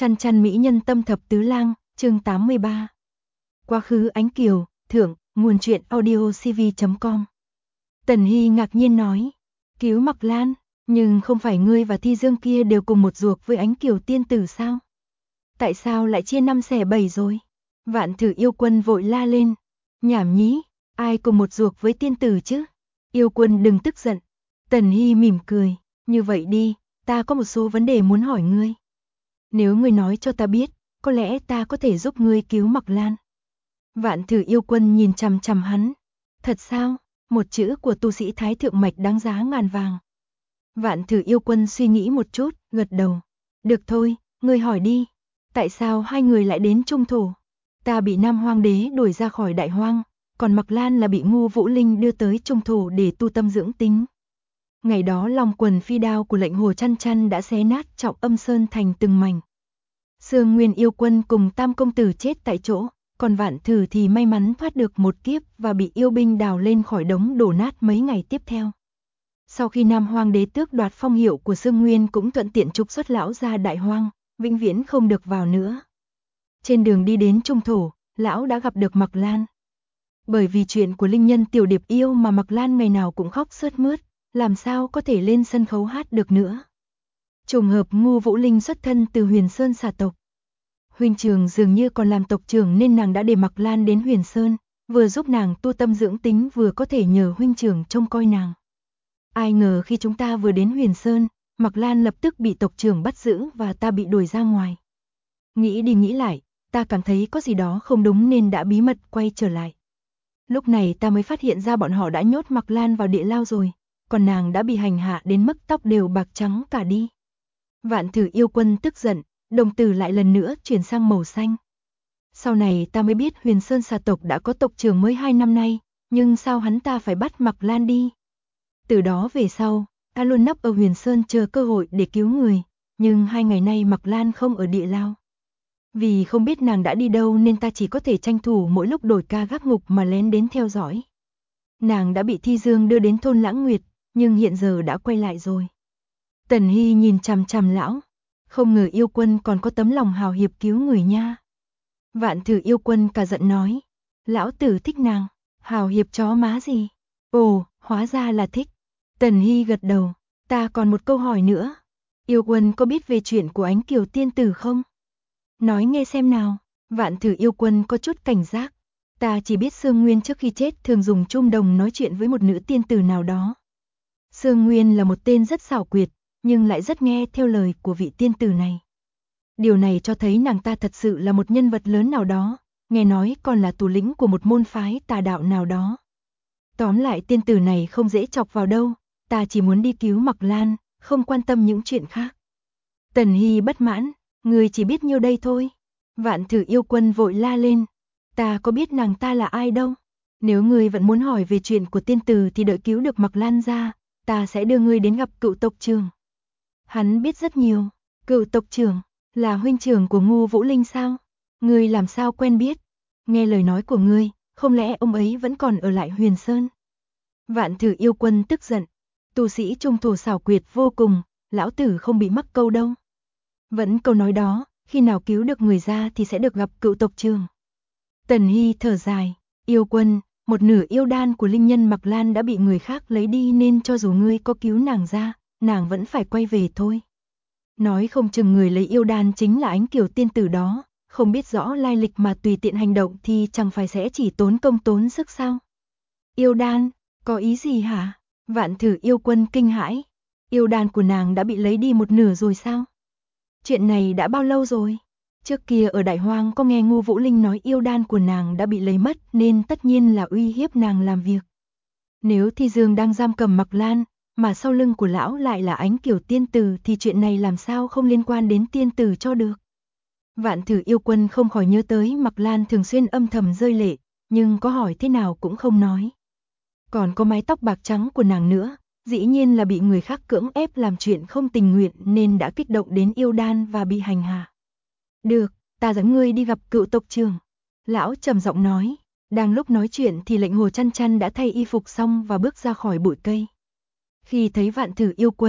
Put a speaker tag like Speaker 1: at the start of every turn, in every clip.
Speaker 1: Chăn chăn mỹ nhân tâm thập tứ lang, chương 83. Quá khứ ánh kiều, thượng, nguồn truyện audiocv.com. Tần Hy ngạc nhiên nói, cứu Mặc Lan, nhưng không phải ngươi và Thi Dương kia đều cùng một ruột với ánh kiều tiên tử sao? Tại sao lại chia 5 xẻ 7 rồi? Vạn Thử Yêu Quân vội la lên, nhảm nhí, ai cùng một ruột với tiên tử chứ? Yêu Quân đừng tức giận. Tần Hy mỉm cười, như vậy đi, ta có một số vấn đề muốn hỏi ngươi. Nếu ngươi nói cho ta biết, có lẽ ta có thể giúp ngươi cứu Mặc Lan. Vạn Thử Yêu Quân nhìn chằm chằm hắn. Thật sao? Một chữ của tu sĩ Thái Thượng Mạch đáng giá ngàn vàng. Vạn Thử Yêu Quân suy nghĩ một chút, gật đầu. Được thôi, ngươi hỏi đi. Tại sao hai người lại đến Trung Thổ? Ta bị Nam Hoang Đế đuổi ra khỏi Đại Hoang, còn Mặc Lan là bị Ngô Vũ Linh đưa tới Trung Thổ để tu tâm dưỡng tính. Ngày đó long quần phi đao của lệnh Hồ Chăn Chăn đã xé nát Trọng Âm Sơn thành từng mảnh. Sương Nguyên Yêu Quân cùng Tam Công Tử chết tại chỗ, còn Vạn Thử thì may mắn thoát được một kiếp và bị yêu binh đào lên khỏi đống đổ nát mấy ngày tiếp theo. Sau khi Nam Hoang Đế tước đoạt phong hiệu của Sương Nguyên cũng thuận tiện trục xuất lão ra Đại Hoang, vĩnh viễn không được vào nữa. Trên đường đi đến Trung Thổ, lão đã gặp được Mặc Lan. Bởi vì chuyện của linh nhân Tiểu Điệp yêu mà Mặc Lan ngày nào cũng khóc sướt mướt, làm sao có thể lên sân khấu hát được nữa. Trùng hợp Ngô Vũ Linh xuất thân từ Huyền Sơn xà tộc. Huynh trưởng dường như còn làm tộc trưởng nên nàng đã để Mặc Lan đến Huyền Sơn, vừa giúp nàng tu tâm dưỡng tính vừa có thể nhờ huynh trưởng trông coi nàng. Ai ngờ khi chúng ta vừa đến Huyền Sơn, Mặc Lan lập tức bị tộc trưởng bắt giữ và ta bị đuổi ra ngoài. Nghĩ đi nghĩ lại, ta cảm thấy có gì đó không đúng nên đã bí mật quay trở lại. Lúc này ta mới phát hiện ra bọn họ đã nhốt Mặc Lan vào địa lao rồi, còn nàng đã bị hành hạ đến mức tóc đều bạc trắng cả đi. Vạn Thử Yêu Quân tức giận, đồng tử lại lần nữa chuyển sang màu xanh. Sau này ta mới biết Huyền Sơn xà tộc đã có tộc trưởng mới 2 năm nay, nhưng sao hắn ta phải bắt Mặc Lan đi? Từ đó về sau, ta luôn nấp ở Huyền Sơn chờ cơ hội để cứu người, nhưng 2 ngày nay Mặc Lan không ở địa lao. Vì không biết nàng đã đi đâu nên ta chỉ có thể tranh thủ mỗi lúc đổi ca gác ngục mà lén đến theo dõi. Nàng đã bị Thi Dương đưa đến thôn Lãng Nguyệt, nhưng hiện giờ đã quay lại rồi. Tần Hy nhìn chằm chằm lão, không ngờ Yêu Quân còn có tấm lòng hào hiệp cứu người nha. Vạn Thử Yêu Quân cả giận nói, lão tử thích nàng, hào hiệp chó má gì? Ồ, hóa ra là thích. Tần Hy gật đầu, ta còn một câu hỏi nữa. Yêu Quân có biết về chuyện của ánh kiều tiên tử không? Nói nghe xem nào. Vạn Thử Yêu Quân có chút cảnh giác. Ta chỉ biết Sương Nguyên trước khi chết thường dùng chum đồng nói chuyện với một nữ tiên tử nào đó. Sương Nguyên là một tên rất xảo quyệt, nhưng lại rất nghe theo lời của vị tiên tử này. Điều này cho thấy nàng ta thật sự là một nhân vật lớn nào đó, nghe nói còn là thủ lĩnh của một môn phái tà đạo nào đó. Tóm lại tiên tử này không dễ chọc vào đâu, ta chỉ muốn đi cứu Mặc Lan, không quan tâm những chuyện khác. Tần Hy bất mãn, ngươi chỉ biết nhiêu đây thôi. Vạn Thử Yêu Quân vội la lên, ta có biết nàng ta là ai đâu. Nếu ngươi vẫn muốn hỏi về chuyện của tiên tử thì đợi cứu được Mặc Lan ra, ta sẽ đưa ngươi đến gặp cựu tộc trưởng. Hắn biết rất nhiều. Cựu tộc trưởng là huynh trưởng của Ngô Vũ Linh sao? Ngươi làm sao quen biết? Nghe lời nói của ngươi, không lẽ ông ấy vẫn còn ở lại Huyền Sơn? Vạn Thử Yêu Quân tức giận, tu sĩ Trung Thổ xảo quyệt vô cùng, lão tử không bị mắc câu đâu. Vẫn câu nói đó, khi nào cứu được người ra thì sẽ được gặp cựu tộc trưởng. Tần Hy thở dài, Yêu Quân, một nửa yêu đan của linh nhân Mặc Lan đã bị người khác lấy đi nên cho dù ngươi có cứu nàng ra, nàng vẫn phải quay về thôi. Nói không chừng người lấy yêu đan chính là ánh kiều tiên tử đó, không biết rõ lai lịch mà tùy tiện hành động thì chẳng phải sẽ chỉ tốn công tốn sức sao? Yêu đan, có ý gì hả? Vạn Thử Yêu Quân kinh hãi, yêu đan của nàng đã bị lấy đi một nửa rồi sao? Chuyện này đã bao lâu rồi? Trước kia ở Đại Hoang có nghe Ngô Vũ Linh nói yêu đan của nàng đã bị lấy mất nên tất nhiên là uy hiếp nàng làm việc. Nếu Thi Dương đang giam cầm Mặc Lan, mà sau lưng của lão lại là ánh kiều tiên tử thì chuyện này làm sao không liên quan đến tiên tử cho được. Vạn Thử Yêu Quân không khỏi nhớ tới Mặc Lan thường xuyên âm thầm rơi lệ, nhưng có hỏi thế nào cũng không nói. Còn có mái tóc bạc trắng của nàng nữa, dĩ nhiên là bị người khác cưỡng ép làm chuyện không tình nguyện nên đã kích động đến yêu đan và bị hành hạ. Được, ta dẫn ngươi đi gặp cựu tộc trưởng. Lão trầm giọng nói. Đang lúc nói chuyện thì lệnh Hồ Chăn Chăn đã thay y phục xong và bước ra khỏi bụi cây. Khi thấy Vạn Thử Yêu Quân,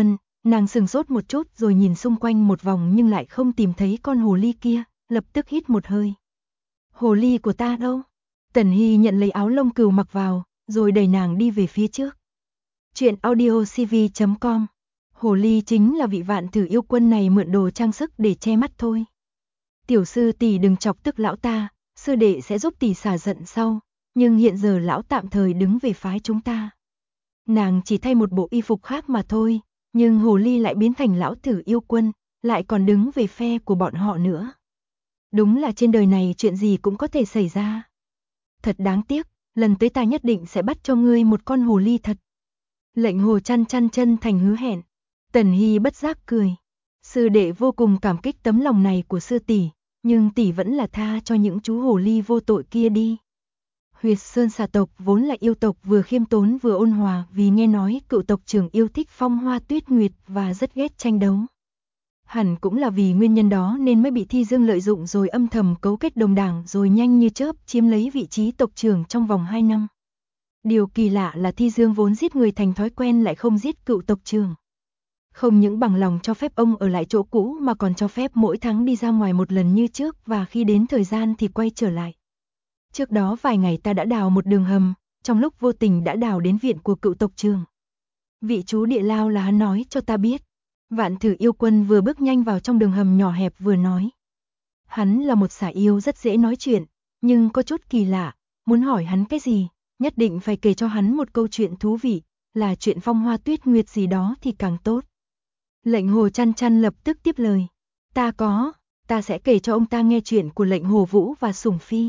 Speaker 1: Nàng sừng sốt một chút rồi nhìn xung quanh một vòng nhưng lại không tìm thấy con hồ ly kia, lập tức hít một hơi. Hồ ly của ta đâu? Tần Hy nhận lấy áo lông cừu mặc vào, rồi đẩy nàng đi về phía trước. Chuyện audiocv.com. Hồ ly chính là vị Vạn Thử Yêu Quân này mượn đồ trang sức để che mắt thôi. Tiểu sư tỷ đừng chọc tức lão ta, sư đệ sẽ giúp tỷ xả giận sau, nhưng hiện giờ lão tạm thời đứng về phái chúng ta. Nàng chỉ thay một bộ y phục khác mà thôi, nhưng hồ ly lại biến thành lão Thử Yêu Quân, lại còn đứng về phe của bọn họ nữa. Đúng là trên đời này chuyện gì cũng có thể xảy ra. Thật đáng tiếc, lần tới ta nhất định sẽ bắt cho ngươi một con hồ ly thật. Lệnh Hồ Chăn Chăn chân thành hứa hẹn. Tần Hy bất giác cười. Sư đệ vô cùng cảm kích tấm lòng này của sư tỷ, nhưng tỷ vẫn là tha cho những chú hồ ly vô tội kia đi. Huyệt Sơn xà tộc vốn là yêu tộc vừa khiêm tốn vừa ôn hòa, vì nghe nói cựu tộc trưởng yêu thích phong hoa tuyết nguyệt và rất ghét tranh đấu. Hẳn cũng là vì nguyên nhân đó nên mới bị Thi Dương lợi dụng rồi âm thầm cấu kết đồng đảng rồi nhanh như chớp chiếm lấy vị trí tộc trưởng trong vòng 2 năm. Điều kỳ lạ là Thi Dương vốn giết người thành thói quen lại không giết cựu tộc trưởng. Không những bằng lòng cho phép ông ở lại chỗ cũ mà còn cho phép mỗi tháng đi ra ngoài một lần như trước và khi đến thời gian thì quay trở lại. Trước đó vài ngày ta đã đào một đường hầm, trong lúc vô tình đã đào đến viện của cựu tộc trưởng. Vị chú địa lao là hắn nói cho ta biết. Vạn Thử Yêu Quân vừa bước nhanh vào trong đường hầm nhỏ hẹp vừa nói. Hắn là một xà yêu rất dễ nói chuyện, nhưng có chút kỳ lạ, muốn hỏi hắn cái gì, nhất định phải kể cho hắn một câu chuyện thú vị, là chuyện phong hoa tuyết nguyệt gì đó thì càng tốt. Lệnh Hồ Chăn Chăn lập tức tiếp lời. Ta sẽ kể cho ông ta nghe chuyện của Lệnh Hồ Vũ và Sủng Phi.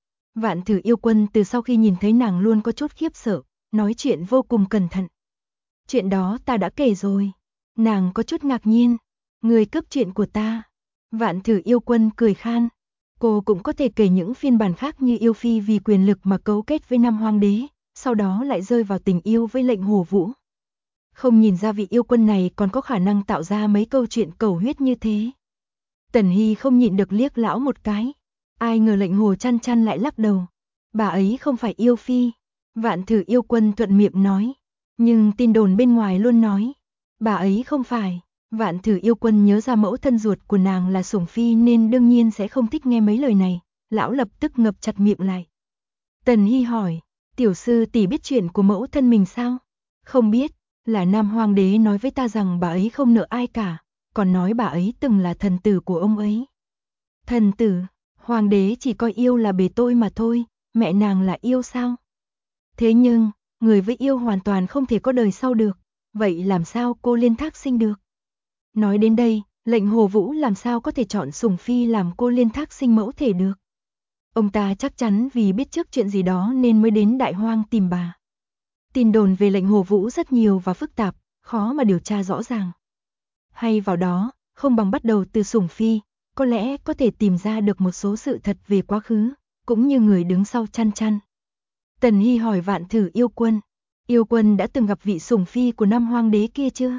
Speaker 1: Vạn Thử Yêu Quân từ sau khi nhìn thấy nàng luôn có chút khiếp sợ, nói chuyện vô cùng cẩn thận. Chuyện đó ta đã kể rồi. Nàng có chút ngạc nhiên. Người cướp chuyện của ta. Vạn Thử Yêu Quân cười khan. Cô cũng có thể kể những phiên bản khác như yêu phi vì quyền lực mà cấu kết với Nam Hoàng đế, sau đó lại rơi vào tình yêu với Lệnh Hồ Vũ. Không nhìn ra vị yêu quân này còn có khả năng tạo ra mấy câu chuyện cầu huyết như thế. Tần Hy không nhịn được liếc lão một cái. Ai ngờ Lệnh Hồ Chăn Chăn lại lắc đầu. Bà ấy không phải yêu phi. Vạn Thử Yêu Quân thuận miệng nói. Nhưng tin đồn bên ngoài luôn nói. Bà ấy không phải. Vạn Thử Yêu Quân nhớ ra mẫu thân ruột của nàng là Sủng Phi nên đương nhiên sẽ không thích nghe mấy lời này. Lão lập tức ngập chặt miệng lại. Tần Hy hỏi. Tiểu sư tỷ biết chuyện của mẫu thân mình sao? Không biết. Là Nam Hoàng đế nói với ta rằng bà ấy không nợ ai cả, còn nói bà ấy từng là thần tử của ông ấy. Thần tử, Hoàng đế chỉ coi yêu là bề tôi mà thôi, mẹ nàng là yêu sao? Thế nhưng, người với yêu hoàn toàn không thể có đời sau được, vậy làm sao cô liên thác sinh được? Nói đến đây, Lệnh Hồ Vũ làm sao có thể chọn Sủng Phi làm cô liên thác sinh mẫu thể được? Ông ta chắc chắn vì biết trước chuyện gì đó nên mới đến Đại Hoang tìm bà. Tin đồn về Lệnh Hồ Vũ rất nhiều và phức tạp, khó mà điều tra rõ ràng. Hay vào đó, không bằng bắt đầu từ Sủng Phi, có lẽ có thể tìm ra được một số sự thật về quá khứ, cũng như người đứng sau Chăn Chăn. Tần Hy hỏi Vạn Thử Yêu Quân, Yêu Quân đã từng gặp vị Sủng Phi của Nam Hoàng đế kia chưa?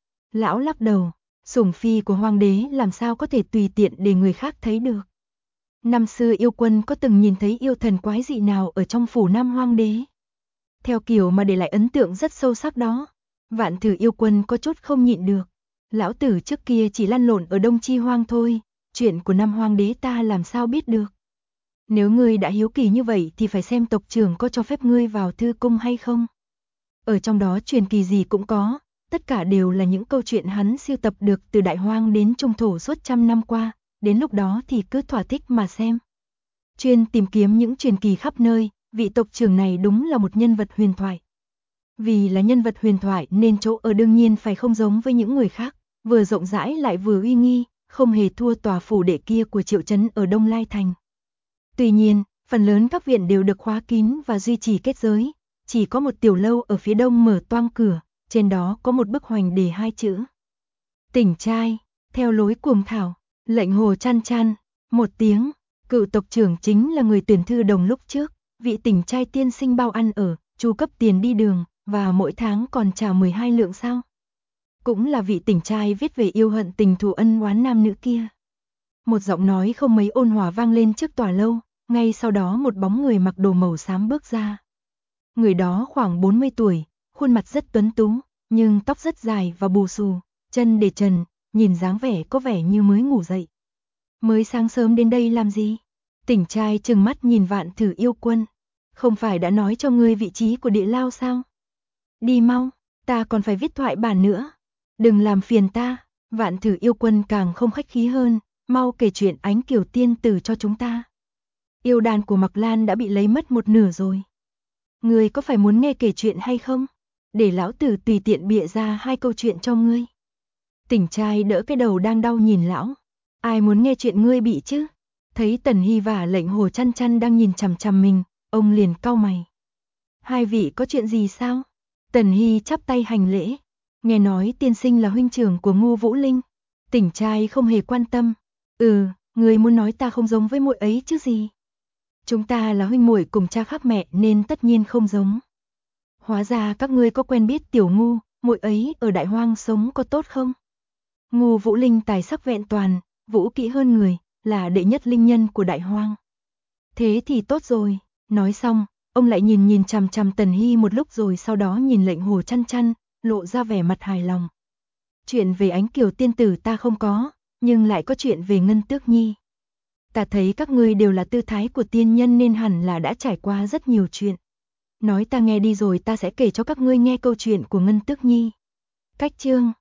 Speaker 1: Lão lắc đầu, Sủng Phi của Hoàng đế làm sao có thể tùy tiện để người khác thấy được. Năm xưa Yêu Quân có từng nhìn thấy yêu thần quái dị nào ở trong phủ Nam Hoàng đế? Theo kiểu mà để lại ấn tượng rất sâu sắc đó. Vạn Thử Yêu Quân có chút không nhịn được. Lão tử trước kia chỉ lăn lộn ở Đông Chi Hoang thôi, chuyện của Nam Hoàng đế ta làm sao biết được. Nếu ngươi đã hiếu kỳ như vậy thì phải xem tộc trưởng có cho phép ngươi vào thư cung hay không. Ở trong đó truyền kỳ gì cũng có, tất cả đều là những câu chuyện hắn sưu tập được từ Đại Hoang đến Trung Thổ suốt trăm năm qua, đến lúc đó thì cứ thỏa thích mà xem. Chuyên tìm kiếm những truyền kỳ khắp nơi. Vị tộc trưởng này đúng là một nhân vật huyền thoại. Vì là nhân vật huyền thoại nên chỗ ở đương nhiên phải không giống với những người khác, vừa rộng rãi lại vừa uy nghi, không hề thua tòa phủ đệ kia của Triệu Trấn ở Đông Lai Thành. Tuy nhiên, phần lớn các viện đều được khóa kín và duy trì kết giới, chỉ có một tiểu lâu ở phía đông mở toang cửa, trên đó có một bức hoành đề 2 chữ. Tỉnh trai, theo lối cuồng thảo, Lệnh Hồ Chăn Chăn, một tiếng, cựu tộc trưởng chính là người tuyển thư đồng lúc trước. Vị tỉnh trai tiên sinh bao ăn ở, chu cấp tiền đi đường, và mỗi tháng còn trả 12 lượng sao. Cũng là vị tỉnh trai viết về yêu hận tình thù ân oán nam nữ kia. Một giọng nói không mấy ôn hòa vang lên trước tòa lâu, ngay sau đó một bóng người mặc đồ màu xám bước ra. Người đó khoảng 40 tuổi, khuôn mặt rất tuấn tú, nhưng tóc rất dài và bù xù, chân để trần, nhìn dáng vẻ có vẻ như mới ngủ dậy. Mới sáng sớm đến đây làm gì? Tỉnh trai trừng mắt nhìn Vạn Thử Yêu Quân. Không phải đã nói cho ngươi vị trí của địa lao sao? Đi mau, ta còn phải viết thoại bản nữa. Đừng làm phiền ta. Vạn Thử Yêu Quân càng không khách khí hơn, mau kể chuyện Ánh Kiều tiên tử cho chúng ta. Yêu đàn của Mặc Lan đã bị lấy mất một nửa rồi. Ngươi có phải muốn nghe kể chuyện hay không? Để lão tử tùy tiện bịa ra 2 câu chuyện cho ngươi. Tỉnh trai đỡ cái đầu đang đau nhìn lão. Ai muốn nghe chuyện ngươi bị chứ? Thấy Tần Hy và Lệnh Hồ Chăn Chăn đang nhìn chằm chằm mình, ông liền cau mày. Hai vị có chuyện gì sao? Tần Hy chắp tay hành lễ. Nghe nói tiên sinh là huynh trưởng của Ngô Vũ Linh. Tỉnh trai không hề quan tâm. Người muốn nói ta không giống với muội ấy chứ gì? Chúng ta là huynh muội cùng cha khác mẹ nên tất nhiên không giống. Hóa ra các ngươi có quen biết Tiểu Ngu, muội ấy ở Đại Hoang sống có tốt không? Ngô Vũ Linh tài sắc vẹn toàn, vũ kỹ hơn người, là đệ nhất linh nhân của Đại Hoang. Thế thì tốt rồi, nói xong, ông lại nhìn chằm chằm Tần Hy một lúc rồi sau đó nhìn Lệnh Hồ Chăn Chăn, lộ ra vẻ mặt hài lòng. Chuyện về Ánh Kiều tiên tử ta không có, nhưng lại có chuyện về Ngân Tước Nhi. Ta thấy các ngươi đều là tư thái của tiên nhân nên hẳn là đã trải qua rất nhiều chuyện. Nói ta nghe đi rồi ta sẽ kể cho các ngươi nghe câu chuyện của Ngân Tước Nhi. Cách chương